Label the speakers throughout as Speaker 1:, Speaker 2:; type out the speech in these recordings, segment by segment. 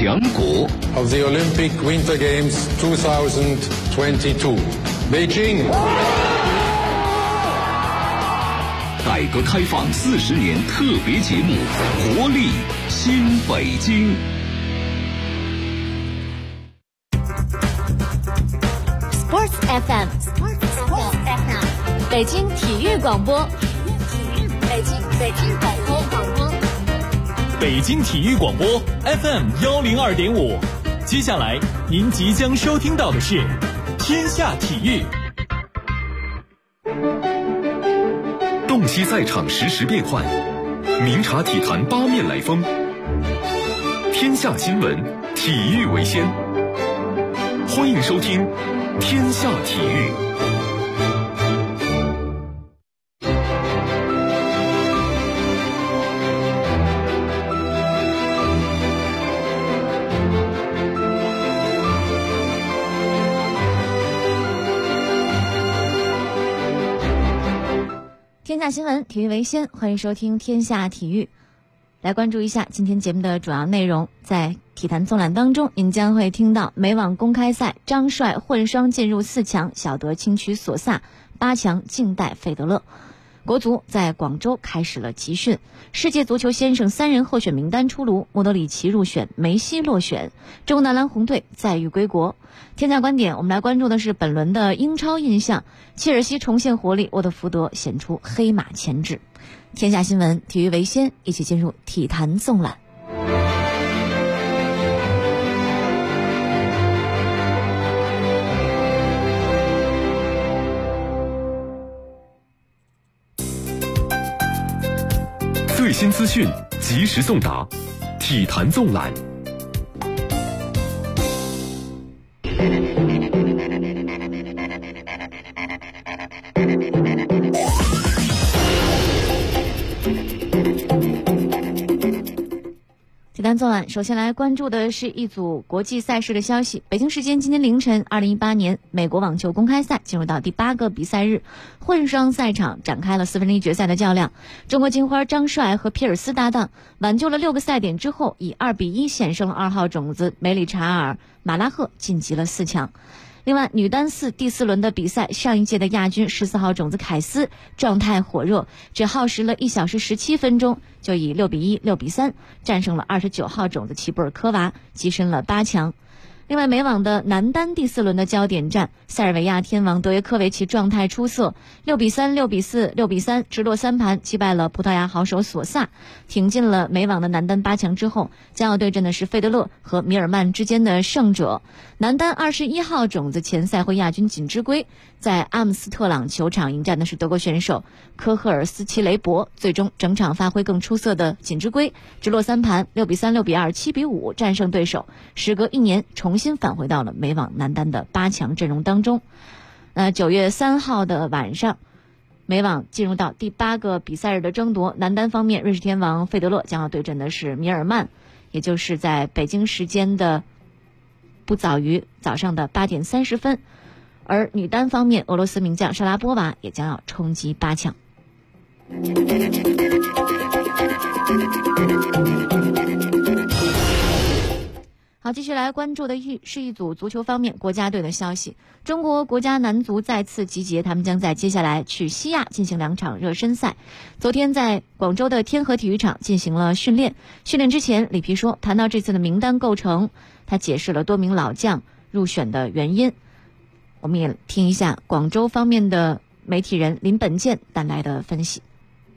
Speaker 1: 强国
Speaker 2: of the Olympic Winter Games 2022, Beijing.
Speaker 1: 改革开放40年特别节目《活力新北京》。
Speaker 3: Sports FM， 北京体育广播，北京广播，
Speaker 4: 北京体育广播 FM102.5。接下来您即将收听到的是《天下体育》。
Speaker 5: 洞悉赛场实时变幻，明察体坛八面来风。天下新闻，体育为先。欢迎收听《天下体育》。
Speaker 3: 天下新闻，体育为先，欢迎收听天下体育。来关注一下今天节目的主要内容。在体坛纵览当中，您将会听到美网公开赛张帅混双进入4强，小德轻取索萨，8强静待费德勒。国足在广州开始了集训，世界足球先生3人候选名单出炉，莫德里奇入选，梅西落选，中国男篮红队载誉归国。天下观点，我们来关注的是本轮的英超印象，切尔西重现活力，沃特福德显出黑马潜质。天下新闻，体育为先，一起进入体坛纵览。
Speaker 5: 最新资讯，及时送达，体坛纵览。
Speaker 3: 体坛纵览，首先来关注的是一组国际赛事的消息。北京时间今天凌晨，2018年美国网球公开赛进入到第8个比赛日，混双赛场展开了1/4决赛的较量。中国金花张帅和皮尔斯搭档挽救了6个赛点之后，以2-1险胜了2号种子梅里查尔·马拉赫，晋级了4强。另外，女单4第4轮的比赛，上一届的亚军14号种子凯斯状态火热，只耗时了1小时17分钟，就以6-1、6-3战胜了29号种子齐布尔科娃，跻身了8强。另外，美网的男单第4轮的焦点战，塞尔维亚天王德约科维奇状态出色，6-3、6-4、6-3直落3盘击败了葡萄牙好手索萨，挺进了美网的男单8强之后，将要对阵的是费德勒和米尔曼之间的胜者。男单21号种子前赛会亚军锦织圭，在阿姆斯特朗球场迎战的是德国选手科赫尔斯奇雷伯，最终整场发挥更出色的锦织圭直落3盘6-3、6-2、7-5战胜对手，时隔1年重新返回到了美网男单的8强阵容当中。9月3号的晚上，美网进入到第8个比赛日的争夺。男单方面，瑞士天王费德勒将要对阵的是米尔曼，也就是在北京时间的不早于早上的8点30分。而女单方面，俄罗斯名将莎拉波娃也将要冲击8强。好，继续来关注的是一组足球方面国家队的消息。中国国家男足再次集结，他们将在接下来去西亚进行2场热身赛。昨天在广州的天河体育场进行了训练。训练之前，里皮说，谈到这次的名单构成，他解释了多名老将入选的原因。我们也听一下广州方面的媒体人林本健带来的分析。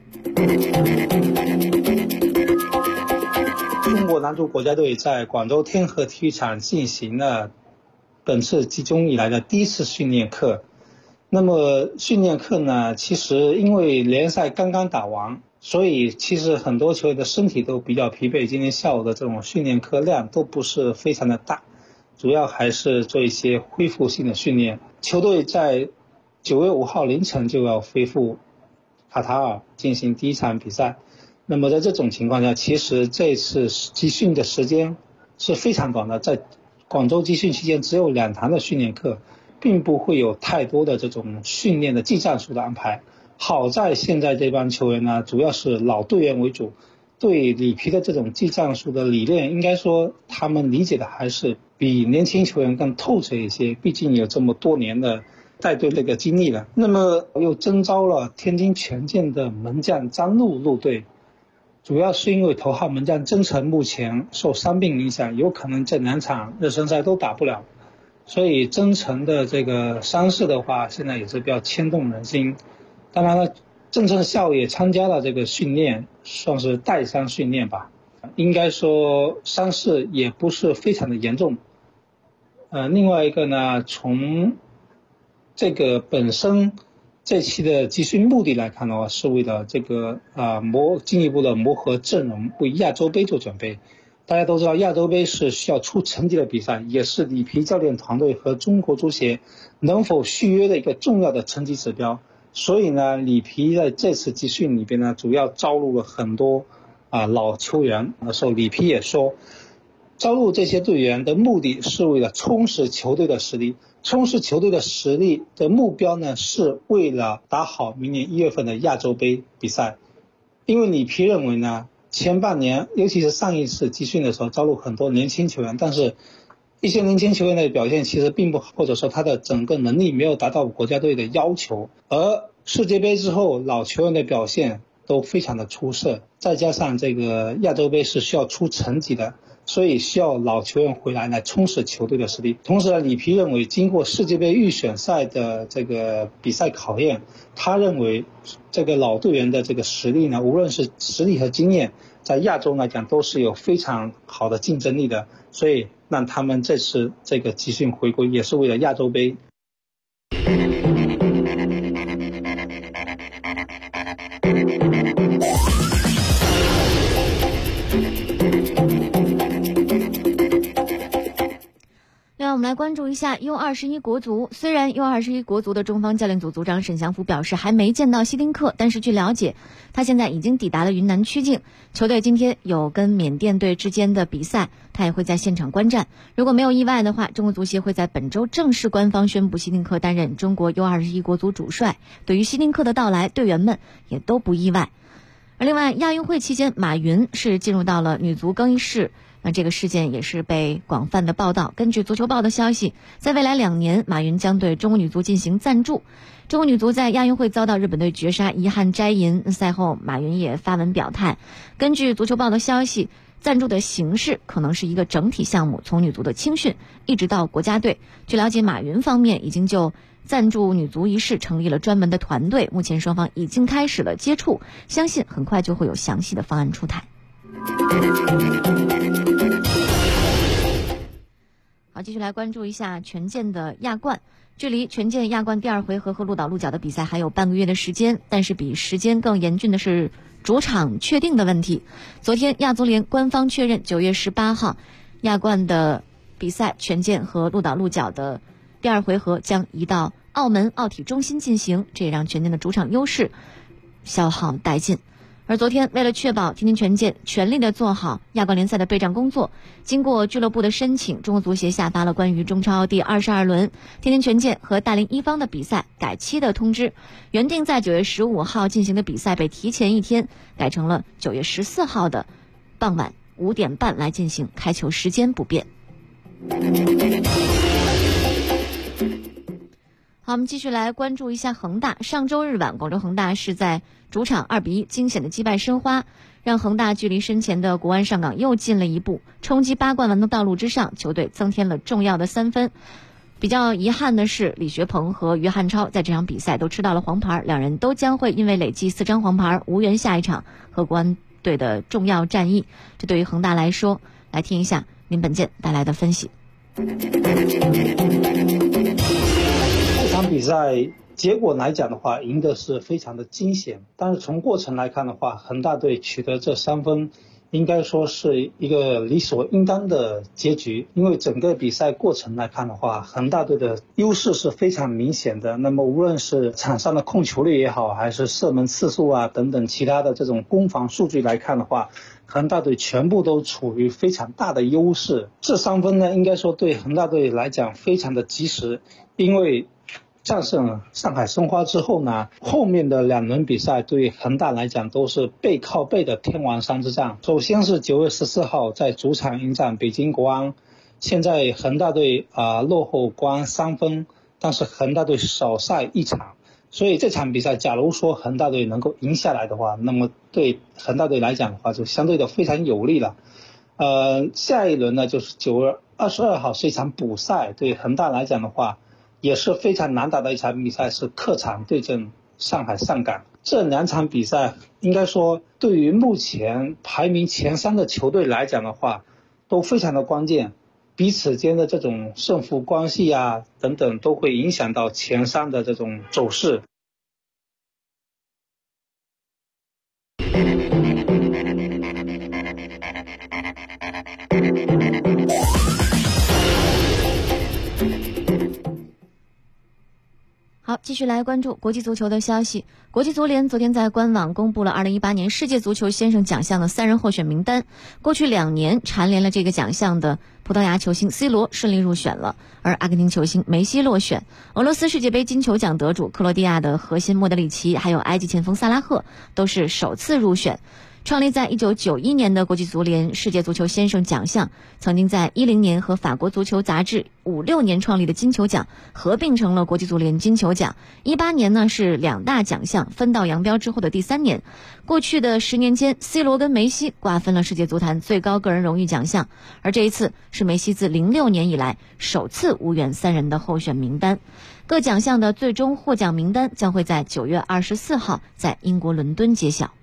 Speaker 6: 中国男足国家队在广州天河体育场进行了本次集中以来的第1次训练课。那么训练课呢，其实因为联赛刚刚打完，所以其实很多球员的身体都比较疲惫，今天下午的这种训练课量都不是非常的大，主要还是做一些恢复性的训练。球队在9月5号凌晨就要飞赴卡塔尔进行第1场比赛。那么在这种情况下，其实这次集训的时间是非常短的，在广州集训期间只有2堂的训练课，并不会有太多的这种训练的技战术的安排。好在现在这帮球员呢，主要是老队员为主， 对里皮的这种技战术的理念，应该说他们理解的还是比年轻球员更透彻一些，毕竟有这么多年的带队这个经历了。那么又征召了天津权健的门将张路入队，主要是因为头号门将曾诚目前受伤病影响，有可能这2场热身赛都打不了，所以曾诚的这个伤势的话，现在也是比较牵动人心。当然了，曾诚校也参加了这个训练，算是带伤训练吧，应该说伤势也不是非常的严重。另外一个呢，从这个本身这期的集训目的来看的话，是为了这个进一步的磨合阵容，为亚洲杯做准备。大家都知道亚洲杯是需要出成绩的比赛，也是里皮教练团队和中国足协能否续约的一个重要的成绩指标。所以呢，里皮在这次集训里边呢，主要招入了很多老球员。那时候里皮也说，招入这些队员的目的是为了充实球队的实力，充实球队的实力的目标呢，是为了打好明年1月份的亚洲杯比赛。因为里皮认为呢，前半年尤其是上一次集训的时候招入很多年轻球员，但是一些年轻球员的表现其实并不好，或者说他的整个能力没有达到国家队的要求，而世界杯之后老球员的表现都非常的出色，再加上这个亚洲杯是需要出成绩的，所以需要老球员回来充实球队的实力。同时呢，里皮认为经过世界杯预选赛的这个比赛考验，他认为这个老队员的这个实力呢，无论是实力和经验，在亚洲来讲都是有非常好的竞争力的，所以让他们这次这个集训回归也是为了亚洲杯。
Speaker 3: 让我们来关注一下 U21 国足。虽然 U21 国足的中方教练组组长沈祥福表示还没见到希丁克，但是据了解，他现在已经抵达了云南曲靖。球队今天有跟缅甸队之间的比赛，他也会在现场观战。如果没有意外的话，中国足协会在本周正式官方宣布希丁克担任中国 U21 国足主帅。对于希丁克的到来，队员们也都不意外。而另外，亚运会期间，马云是进入到了女足更衣室。这个事件也是被广泛的报道。根据足球报的消息，在未来2年，马云将对中国女足进行赞助。中国女足在亚运会遭到日本队绝杀，遗憾摘银。赛后，马云也发文表态，根据足球报的消息，赞助的形式可能是一个整体项目，从女足的青训一直到国家队。据了解，马云方面已经就赞助女足一事成立了专门的团队，目前双方已经开始了接触，相信很快就会有详细的方案出台。好，继续来关注一下权健的亚冠。距离权健亚冠第2回合和鹿岛鹿角的比赛还有半个月的时间，但是比时间更严峻的是主场确定的问题。昨天亚足联官方确认9月18号亚冠的比赛权健和鹿岛鹿角的第2回合将移到澳门奥体中心进行，这也让权健的主场优势消耗殆尽。而昨天，为了确保天津权健全力的做好亚冠联赛的备战工作，经过俱乐部的申请，中国足协下发了关于中超第22轮天津权健和大连一方的比赛改期的通知。原定在9月15号进行的比赛被提前1天，改成了9月14号的傍晚5点半来进行，开球时间不变。好，我们继续来关注一下恒大。上周日晚，广州恒大是在主场2-1惊险的击败申花，让恒大距离身前的国安上港又近了一步，冲击8冠王的道路之上，球队增添了重要的3分。比较遗憾的是，李学鹏和于汉超在这场比赛都吃到了黄牌，两人都将会因为累计4张黄牌无缘下一场和国安队的重要战役。这对于恒大来说，来听一下林本健带来的分析。
Speaker 6: 这场比赛结果来讲的话，赢的是非常的惊险，但是从过程来看的话，恒大队取得这3分应该说是一个理所应当的结局。因为整个比赛过程来看的话，恒大队的优势是非常明显的，那么无论是场上的控球率也好，还是射门次数啊等等其他的这种攻防数据来看的话，恒大队全部都处于非常大的优势。这3分呢，应该说对恒大队来讲非常的及时，因为战胜上海申花之后呢，后面的2轮比赛对恒大来讲都是背靠背的天王山之战。首先是9月14号在主场迎战北京国安，现在恒大队落后国安3分，但是恒大队少赛1场，所以这场比赛假如说恒大队能够赢下来的话，那么对恒大队来讲的话就相对的非常有利了。下一轮呢就是9月22号是一场补赛，对恒大来讲的话也是非常难打的一场比赛，是客场对阵上海上港。这2场比赛应该说对于目前排名前3的球队来讲的话都非常的关键，彼此间的这种胜负关系啊等等都会影响到前3的这种走势。
Speaker 3: 好，继续来关注国际足球的消息。国际足联昨天在官网公布了2018年世界足球先生奖项的3人候选名单。过去2年蝉联了这个奖项的葡萄牙球星 C 罗顺利入选了，而阿根廷球星梅西落选。俄罗斯世界杯金球奖得主克罗地亚的核心莫德里奇，还有埃及前锋萨拉赫都是首次入选。创立在1991年的国际足联世界足球先生奖项，曾经在10年和法国足球杂志56年创立的金球奖合并成了国际足联金球奖。18年呢是2大奖项分道扬镳之后的第3年。过去的10年间 ，C 罗跟梅西瓜分了世界足坛最高个人荣誉奖项，而这一次是梅西自06年以来首次无缘3人的候选名单。各奖项的最终获奖名单将会在9月24号在英国伦敦揭晓。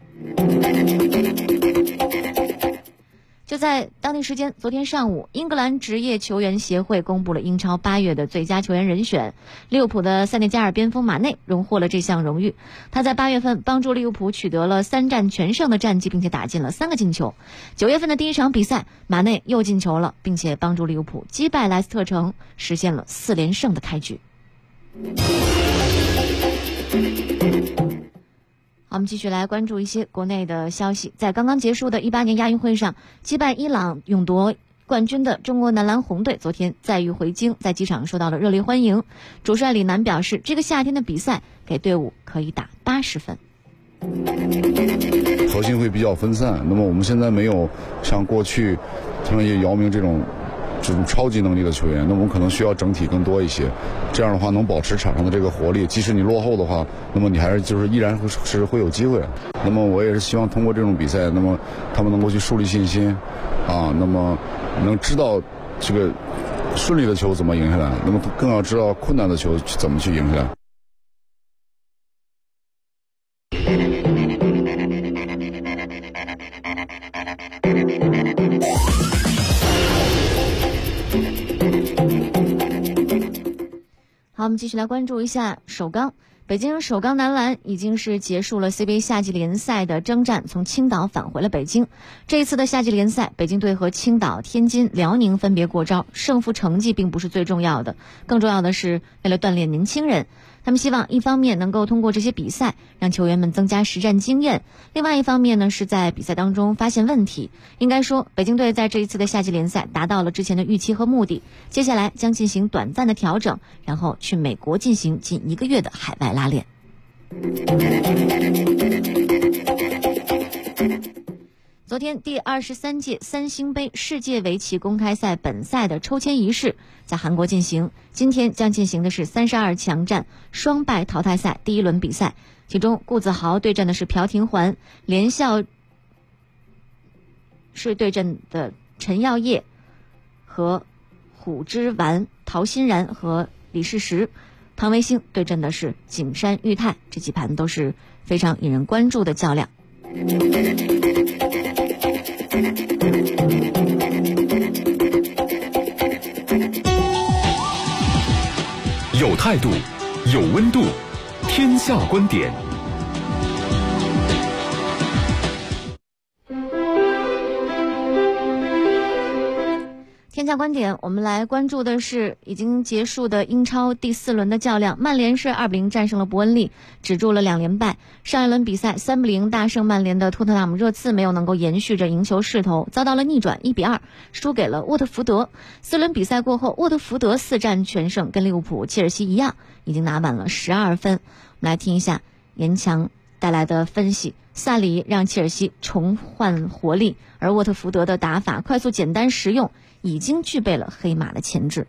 Speaker 3: 就在当地时间昨天上午，英格兰职业球员协会公布了英超8月的最佳球员人选，利物浦的塞内加尔边锋马内荣获了这项荣誉。他在8月份帮助利物浦取得了3战全胜的战绩，并且打进了3个进球。9月份的第一场比赛，马内又进球了，并且帮助利物浦击败莱斯特城，实现了4连胜的开局。好，我们继续来关注一些国内的消息。在刚刚结束的18年亚运会上，击败伊朗勇夺冠军的中国男篮红队昨天载誉回京，在机场受到了热烈欢迎。主帅李楠表示，这个夏天的比赛给队伍可以打80分。
Speaker 7: 核心会比较分散，那么我们现在没有像过去他们也姚明这种超级能力的球员，那我们可能需要整体更多一些，这样的话能保持场上的这个活力，即使你落后的话，那么你还是依然是会有机会。那么我也是希望通过这种比赛，那么他们能够去树立信心啊，那么能知道这个顺利的球怎么赢下来，那么更要知道困难的球怎么去赢下来。
Speaker 3: 好，我们继续来关注一下首钢。北京首钢男篮已经是结束了 CBA 夏季联赛的征战，从青岛返回了北京。这一次的夏季联赛，北京队和青岛、天津、辽宁分别过招，胜负成绩并不是最重要的，更重要的是为了锻炼年轻人。他们希望一方面能够通过这些比赛让球员们增加实战经验，另外一方面呢是在比赛当中发现问题。应该说，北京队在这一次的夏季联赛达到了之前的预期和目的，接下来将进行短暂的调整，然后去美国进行近1个月的海外拉练。昨天第23届三星杯世界围棋公开赛本赛的抽签仪式在韩国进行，今天将进行的是32强战双败淘汰赛第1轮比赛，其中顾子豪对阵的是朴廷桓，连笑是对阵的陈耀烨和虎之丸，陶欣然和李世石，唐维兴对阵的是景山裕太，这几盘都是非常引人关注的较量。
Speaker 5: 有态度，有温度，天下观点。
Speaker 3: 天下观点，我们来关注的是已经结束的英超第4轮的较量，曼联是2-0战胜了伯恩利，止住了2连败。上一轮比赛3-0大胜曼联的托特纳姆热刺没有能够延续着赢球势头，遭到了逆转，1-2输给了沃特福德。4轮比赛过后，沃特福德4战全胜，跟利物浦、切尔西一样，已经拿满了12分。我们来听一下严强带来的分析。萨里让切尔西重焕活力，而沃特福德的打法快速、简单、实用，已经具备了黑马的潜质。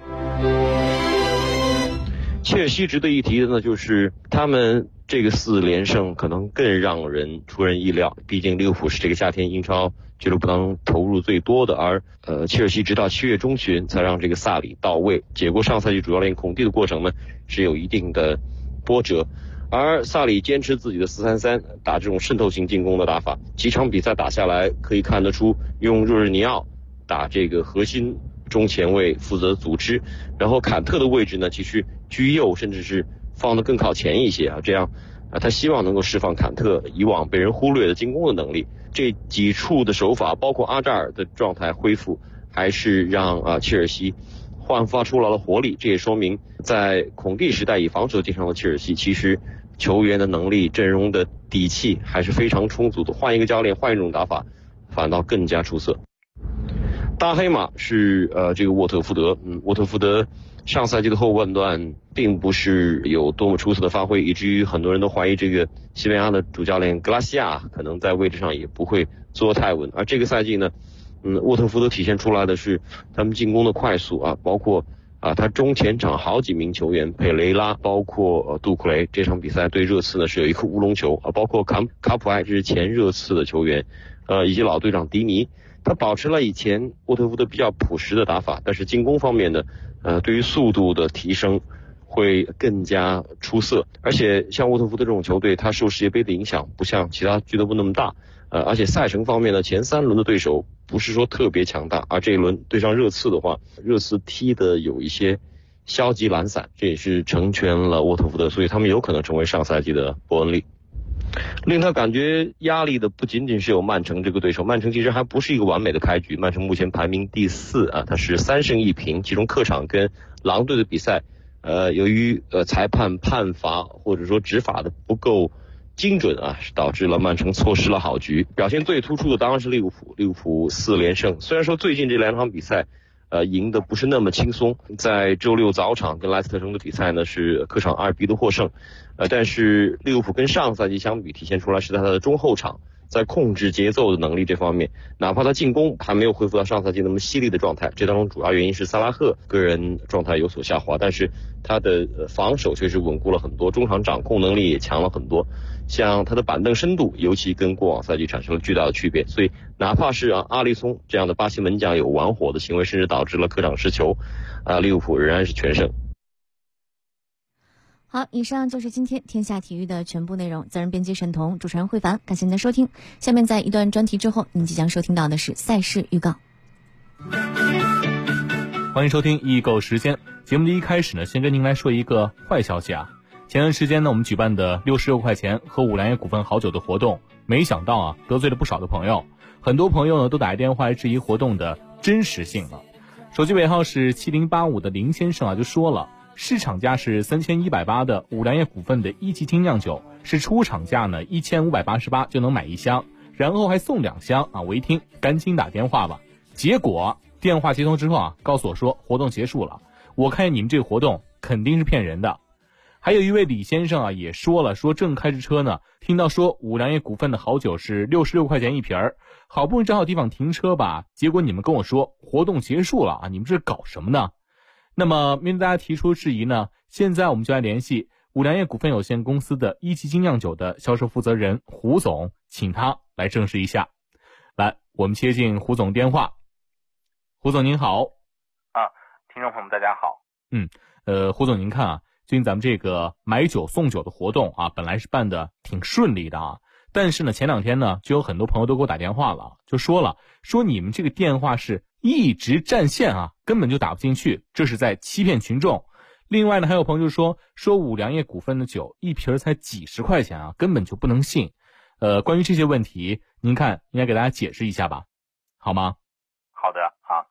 Speaker 8: 切尔西值得一提的呢，就是他们这个4连胜可能更让人出人意料。毕竟利物浦是这个夏天英超俱乐部当中投入最多的，而切尔西直到7月中旬才让这个萨里到位，解过上赛季主教练孔蒂的过程呢，是有一定的波折。而萨里坚持自己的4-3-3，打这种渗透型进攻的打法，几场比赛打下来可以看得出，用若日尼奥打这个核心中前卫负责组织，然后坎特的位置呢其实居右，甚至是放得更靠前一些啊，这样他希望能够释放坎特以往被人忽略的进攻的能力。这几处的手法，包括阿扎尔的状态恢复，还是让切尔西焕发出来了活力。这也说明在孔蒂时代以防守见长的切尔西，其实球员的能力、阵容的底气还是非常充足的，换一个教练，换一种打法，反倒更加出色。大黑马是这个沃特福德，沃特福德上赛季的后半段并不是有多么出色的发挥，以至于很多人都怀疑这个西班牙的主教练格拉西亚可能在位置上也不会坐太稳。而这个赛季呢，沃特福德体现出来的是他们进攻的快速啊，包括他中前场好几名球员，佩雷拉，包括杜库雷，这场比赛对热刺呢是有一个乌龙球啊，包括卡普埃，这是前热刺的球员，以及老队长迪尼，他保持了以前沃特福德比较朴实的打法，但是进攻方面呢，对于速度的提升会更加出色。而且像沃特福德这种球队，他受世界杯的影响不像其他俱乐部那么大，而且赛程方面呢，前3轮的对手不是说特别强大，而这一轮对上热刺的话，热刺踢的有一些消极懒散，这也是成全了沃特福德，所以他们有可能成为上赛季的伯恩利。令他感觉压力的不仅仅是有曼城这个对手，曼城其实还不是一个完美的开局，曼城目前排名第4啊，他是3胜1平，其中客场跟狼队的比赛，由于裁判判罚或者说执法的不够精准啊，是导致了曼城错失了好局。表现最突出的当然是利物浦4连胜，虽然说最近这2场比赛赢得不是那么轻松，在周六早场跟莱斯特城的比赛呢是客场2-1的获胜，但是利物浦跟上赛季相比体现出来是在他的中后场在控制节奏的能力这方面，哪怕他进攻还没有恢复到上赛季那么犀利的状态，这当中主要原因是萨拉赫个人状态有所下滑，但是他的防守确实稳固了很多，中场掌控能力也强了很多，像他的板凳深度尤其跟过往赛季产生了巨大的区别，所以哪怕是阿利松这样的巴西门将有玩火的行为，甚至导致了客场失球，利物浦仍然是全胜。
Speaker 3: 好，以上就是今天天下体育的全部内容。责任编辑沈彤，主持人慧凡，感谢您的收听。下面在一段专题之后，您即将收听到的是赛事预告。
Speaker 4: 欢迎收听易购时间。节目的一开始呢，先跟您来说一个坏消息啊。前段时间呢，我们举办的66块钱喝五粮液股份好酒的活动，没想到啊，得罪了不少的朋友。很多朋友呢，都打电话来质疑活动的真实性了。手机尾号是7085的林先生啊，就说了，市场价是3180的五粮液股份的1级精酿酒，是出厂价呢1588就能买1箱，然后还送2箱啊！我一听，赶紧打电话吧。结果电话接通之后啊，告诉我说活动结束了。我看你们这个活动肯定是骗人的。还有一位李先生啊，也说了，说正开着车呢，听到说五粮液股份的好酒是66块钱一瓶儿，好不容易找好地方停车吧，结果你们跟我说活动结束了啊，你们这搞什么呢？那么面对大家提出质疑呢，现在我们就来联系五粮液股份有限公司的1级精酿酒的销售负责人胡总，请他来证实一下。来，我们接进胡总电话。胡总您好。
Speaker 9: 听众朋友们大家好。
Speaker 4: 胡总您看啊，最近咱们这个买酒送酒的活动啊，本来是办的挺顺利的啊，但是呢前2天呢，就有很多朋友都给我打电话了，就说你们这个电话是一直占线啊，根本就打不进去，这是在欺骗群众。另外呢，还有朋友就说五粮液股份的酒一瓶才几十块钱啊，根本就不能信。关于这些问题，您看应该给大家解释一下吧，好吗？
Speaker 9: 好的啊，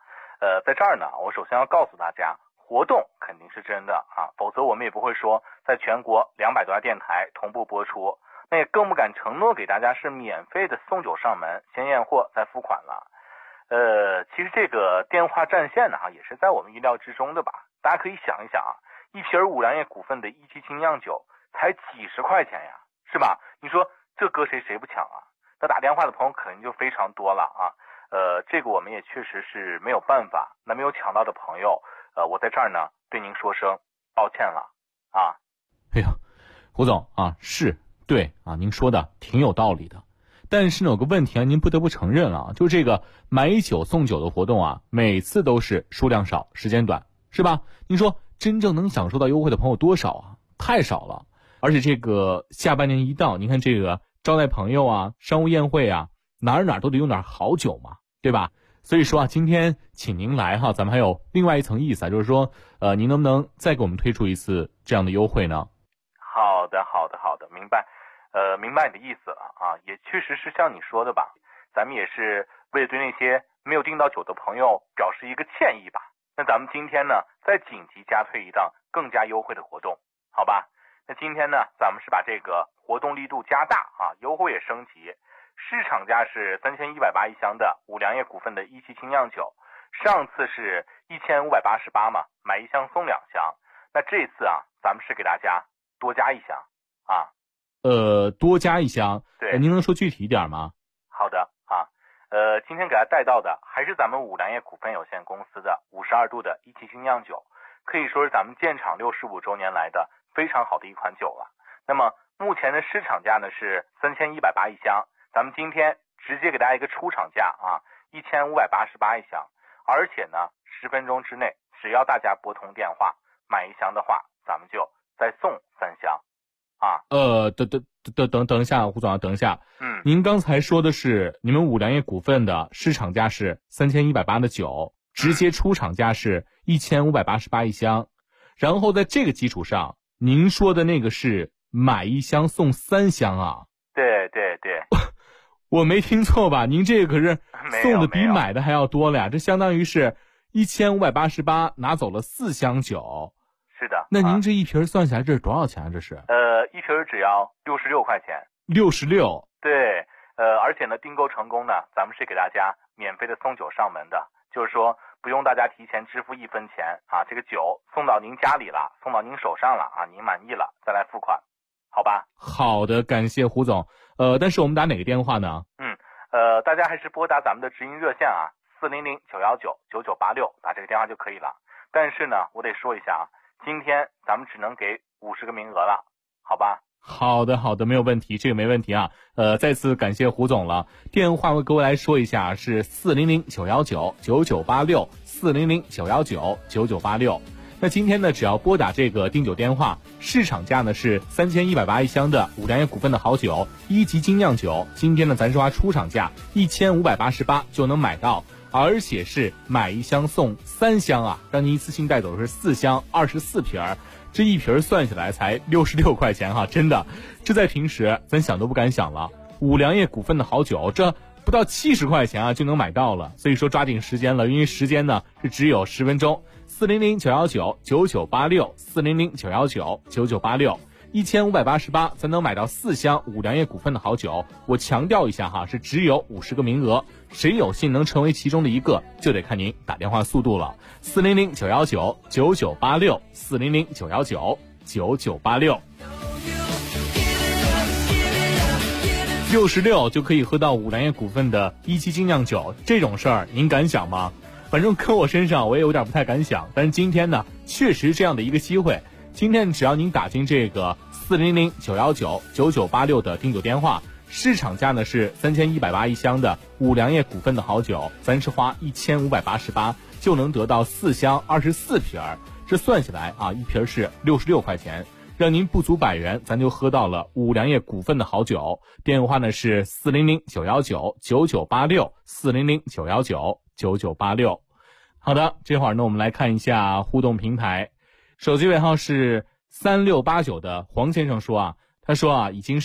Speaker 9: 在这儿呢，我首先要告诉大家，活动肯定是真的啊，否则我们也不会说在全国200多家电台同步播出，那也更不敢承诺给大家是免费的送酒上门，先验货再付款了。其实这个电话占线呢，也是在我们意料之中的吧。大家可以想一想啊，一瓶五粮液股份的一级精酿酒才几十块钱呀，是吧？你说这搁谁不抢啊？那打电话的朋友肯定就非常多了啊。这个我们也确实是没有办法。那没有抢到的朋友，我在这儿呢对您说声抱歉了啊。
Speaker 4: 哎呀，胡总啊，是对啊，您说的挺有道理的。但是呢，有个问题啊，您不得不承认啊，就这个买酒送酒的活动啊，每次都是数量少，时间短，是吧？您说真正能享受到优惠的朋友多少啊？太少了。而且这个下半年一到，您看这个招待朋友啊，商务宴会啊，哪儿都得用点好酒嘛，对吧？所以说啊，今天请您来哈，咱们还有另外一层意思啊，就是说，您能不能再给我们推出一次这样的优惠呢？
Speaker 9: 好的，明白。明白你的意思了啊，也确实是像你说的吧，咱们也是为了对那些没有订到酒的朋友表示一个歉意吧。那咱们今天呢，再紧急加推一档更加优惠的活动，好吧？那今天呢，咱们是把这个活动力度加大啊，优惠也升级。市场价是3180一箱的五粮液股份的一期精酿酒，上次是1588嘛，买一箱送2箱。那这次啊，咱们是给大家多加一箱啊。
Speaker 4: 多加一箱，
Speaker 9: 对，
Speaker 4: 您能说具体一点吗？
Speaker 9: 好的啊，今天给大家带到的还是咱们五粮液股份有限公司的52度的一期精酿酒，可以说是咱们建厂65周年来的非常好的一款酒了。那么目前的市场价呢是3180一箱，咱们今天直接给大家一个出厂价啊，1588一箱，而且呢10分钟之内，只要大家拨通电话买一箱的话，咱们就再送3箱。啊，
Speaker 4: 等一下，胡总啊，等一下。您刚才说的是你们五粮液股份的市场价是3180的酒，直接出厂价是1588一箱，然后在这个基础上，您说的那个是买一箱送3箱啊？
Speaker 9: 对，
Speaker 4: 我没听错吧？您这个可是送的比买的还要多了呀，这相当于是1588拿走了4箱酒。
Speaker 9: 是的，
Speaker 4: 那您这一瓶算下来这是多少钱啊？这是
Speaker 9: 一瓶只要66块钱。
Speaker 4: 66？
Speaker 9: 对，而且呢，订购成功呢，咱们是给大家免费的送酒上门的，就是说不用大家提前支付1分钱啊，这个酒送到您家里了，送到您手上了啊，您满意了再来付款，好吧？
Speaker 4: 好的，感谢胡总。但是我们打哪个电话呢？
Speaker 9: 大家还是拨打咱们的直营热线啊，400-919-9986，打这个电话就可以了。但是呢，我得说一下啊。今天咱们只能给50个名额了，好吧？
Speaker 4: 好的，没有问题，这个没问题啊。再次感谢胡总了。电话我各位来说一下，是400-919-9986 400-919-9986。那今天呢，只要拨打这个订酒电话，市场价呢是3180一箱的五粮液股份的好酒一级精酿酒，今天呢咱是花出厂价1588就能买到。而且是买一箱送3箱啊，让您一次性带走的是4箱24瓶，这一瓶算下来才66块钱哈，真的，这在平时咱想都不敢想了。五粮液股份的好酒，这不到70块钱啊就能买到了，所以说抓紧时间了，因为时间呢是只有10分钟。400-919-9986 400-919-9986。1588才能买到4箱五粮液股份的好酒，我强调一下哈，是只有50个名额，谁有幸能成为其中的一个，就得看您打电话速度了。400-919-9986 400-919-9986。66就可以喝到五粮液股份的一期精酿酒，这种事儿您敢想吗？反正搁我身上我也有点不太敢想，但是今天呢，确实这样的一个机会。今天只要您打进这个400-919-9986的订酒电话，市场价呢是3180一箱的五粮液股份的好酒，咱是花1588就能得到4箱24瓶，这算下来啊，一瓶是66块钱，让您不足100元，咱就喝到了五粮液股份的好酒。电话呢是400-919-9986 400-919-9986。好的，这会儿呢我们来看一下互动平台。手机尾号是3689的黄先生说啊，他说啊，已经是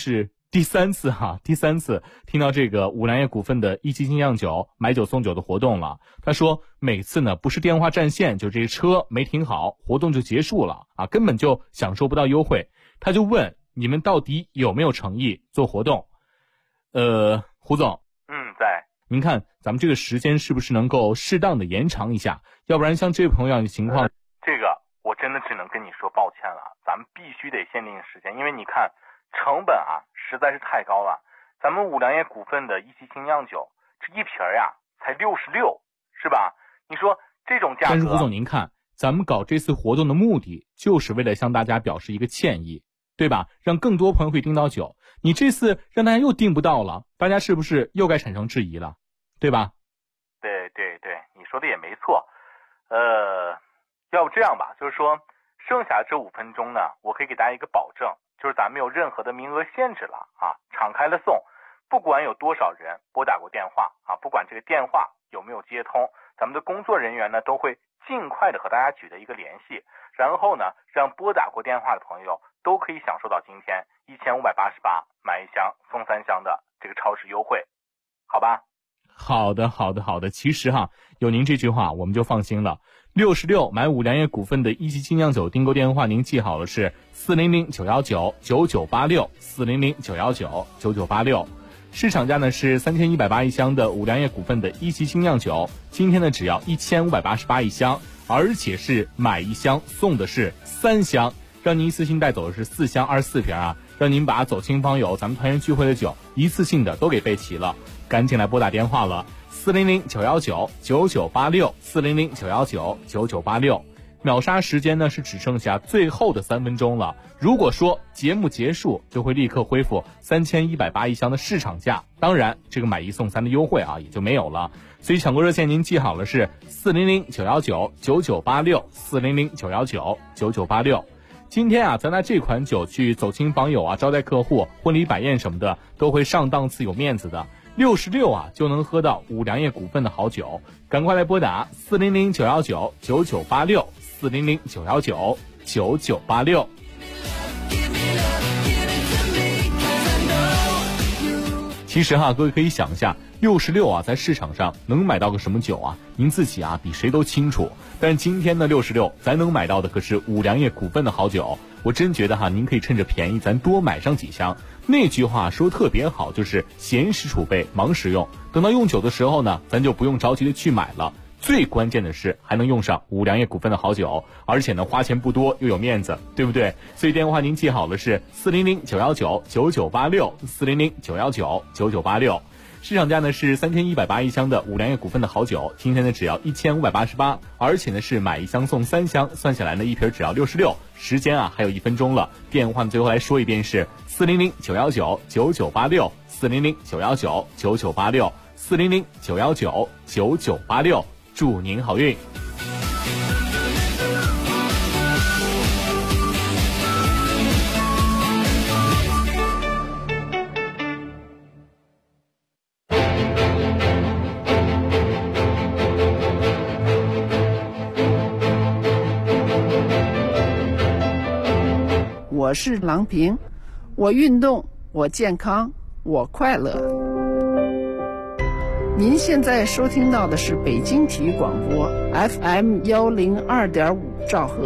Speaker 4: 第三次听到这个五粮液股份的一期精酿酒买酒送酒的活动了。他说每次呢不是电话占线，就这车没停好，活动就结束了啊，根本就享受不到优惠。他就问你们到底有没有诚意做活动？胡总，
Speaker 9: 在。
Speaker 4: 您看咱们这个时间是不是能够适当的延长一下？要不然像这位朋友的情况，
Speaker 9: 这个我真的只能跟你说抱歉了，咱们必须得限定时间，因为你看成本啊实在是太高了。咱们五粮液股份的一期精酿酒这一瓶呀才66，是吧？你说这种价格。
Speaker 4: 但是胡总您看，咱们搞这次活动的目的就是为了向大家表示一个歉意，对吧？让更多朋友可以订到酒。你这次让大家又订不到了，大家是不是又该产生质疑了，对吧？
Speaker 9: 对，你说的也没错。要不这样吧，就是说剩下这5分钟呢，我可以给大家一个保证，就是咱没有任何的名额限制了啊，敞开了送，不管有多少人拨打过电话啊，不管这个电话有没有接通，咱们的工作人员呢都会尽快的和大家取得一个联系，然后呢让拨打过电话的朋友都可以享受到今天1588买1箱送3箱的这个超市优惠，好吧？
Speaker 4: 好的。其实有您这句话我们就放心了。66买五粮液股份的一期精酿酒订购电话您记好了，是400-919-9986，400-919-9986。市场价呢是3180一箱的五粮液股份的一期精酿酒，今天呢只要1588一箱，而且是买1箱送的是3箱，让您一次性带走的是4箱24瓶啊，让您把走亲访友咱们团圆聚会的酒一次性的都给备齐了。赶紧来拨打电话了，400-919-9986，400-919-9986。秒杀时间呢是只剩下最后的3分钟了，如果说节目结束就会立刻恢复3180一箱的市场价，当然这个买1送3的优惠也就没有了。所以抢购热线您记好了，是400-919-9986，400-919-9986。今天咱拿这款酒去走亲访友招待客户、婚礼摆宴什么的都会上档次有面子的。66就能喝到五粮液股份的好酒，赶快来拨打400-919-9986，400-919-9986。其实各位可以想一下，66在市场上能买到个什么酒啊？您自己比谁都清楚。但是今天的66咱能买到的可是五粮液股份的好酒，我真觉得您可以趁着便宜咱多买上几箱。那句话说特别好，就是闲时储备忙时用，等到用酒的时候呢，咱就不用着急的去买了。最关键的是还能用上五粮液股份的好酒，而且呢花钱不多又有面子，对不对？所以电话您记好了，是400-919-9986，400-919-9986。市场价呢是3180一箱的五粮液股份的好酒，今天呢只要1588，而且呢是买1箱送3箱，算下来呢一瓶只要66。时间还有1分钟了，电话呢最后来说一遍是400-919-9986，400-919-9986，400-919-9986，祝您好运。
Speaker 10: 我是郎平，我运动，我健康，我快乐。您现在收听到的是北京体育广播 FM102.5兆赫。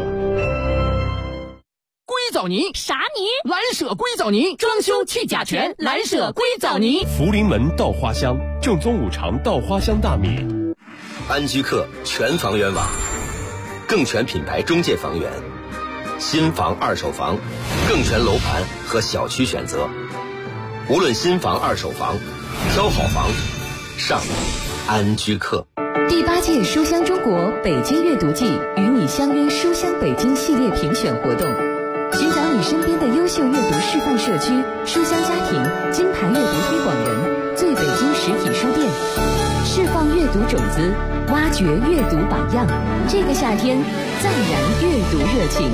Speaker 11: 硅藻泥
Speaker 12: 啥泥？
Speaker 11: 蓝舍硅藻泥，装修去甲醛，蓝舍硅藻泥。
Speaker 5: 福临门稻花香，正宗5常稻花香大米。
Speaker 13: 安居客全房源网，更全品牌中介房源，新房二手房，更全楼盘和小区选择。无论新房二手房，挑好房上安居客。
Speaker 14: 第8届书香中国北京阅读季与你相约书香北京系列评选活动，寻找你身边的优秀阅读示范社区、书香家庭、金牌阅读推广人、最北京实体书店，释放阅读种子，挖掘阅读榜样。这个夏天，再燃阅读热情。